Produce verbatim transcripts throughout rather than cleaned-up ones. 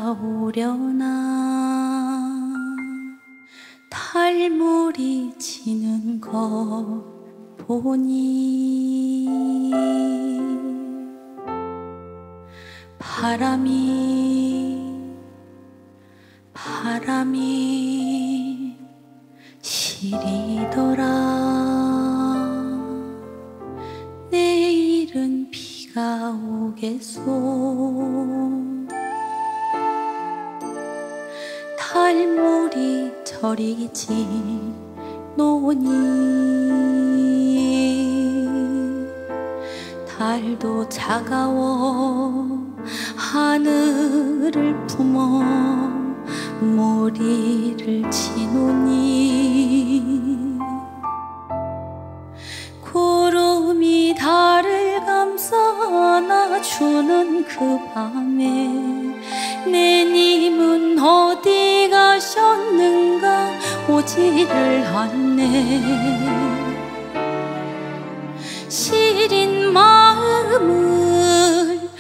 비가 오려나 달물이 지는 거 보니 바람이 바람이 시리더라. 내일은 비가 오겠소. 달물이 저리지 노니 달도 차가워 하늘을 품어 머리를 치노니 구름이 달을 감싸 안아주는 그 밤에 내 님은 어디 가셨는가 오지를 않네. 시린 마음을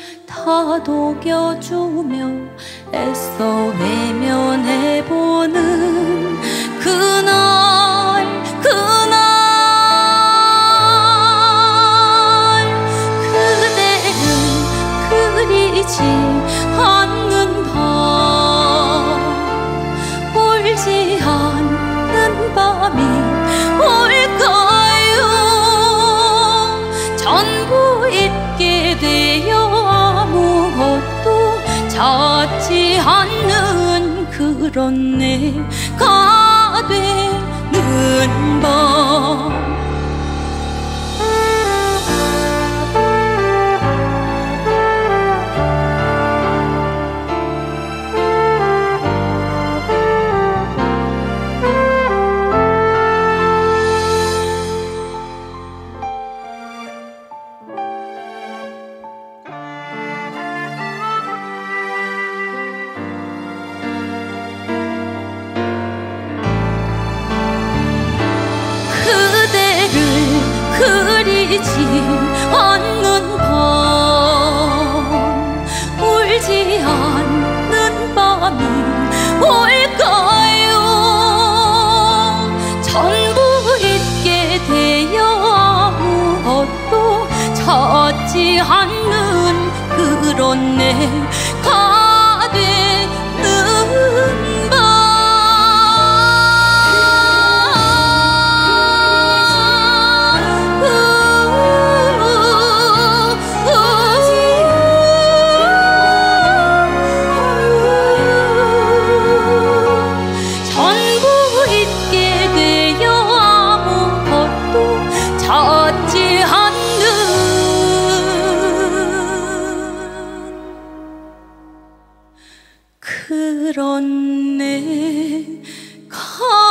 다독여주며 애써 외면해보는 그날 그날 그대는 그리지 않는 밤 울지 않는 밤이 올까요. 전부 잊게 되어 아무것도 찾지 않는 그런 내가 되는 밤. 그리지 않는 밤 울지 않는 밤이 올까요. 전부 잊게 되어 아무것도 찾지 않는 그런 내가 되는 밤. 찾지 않는 그런 내가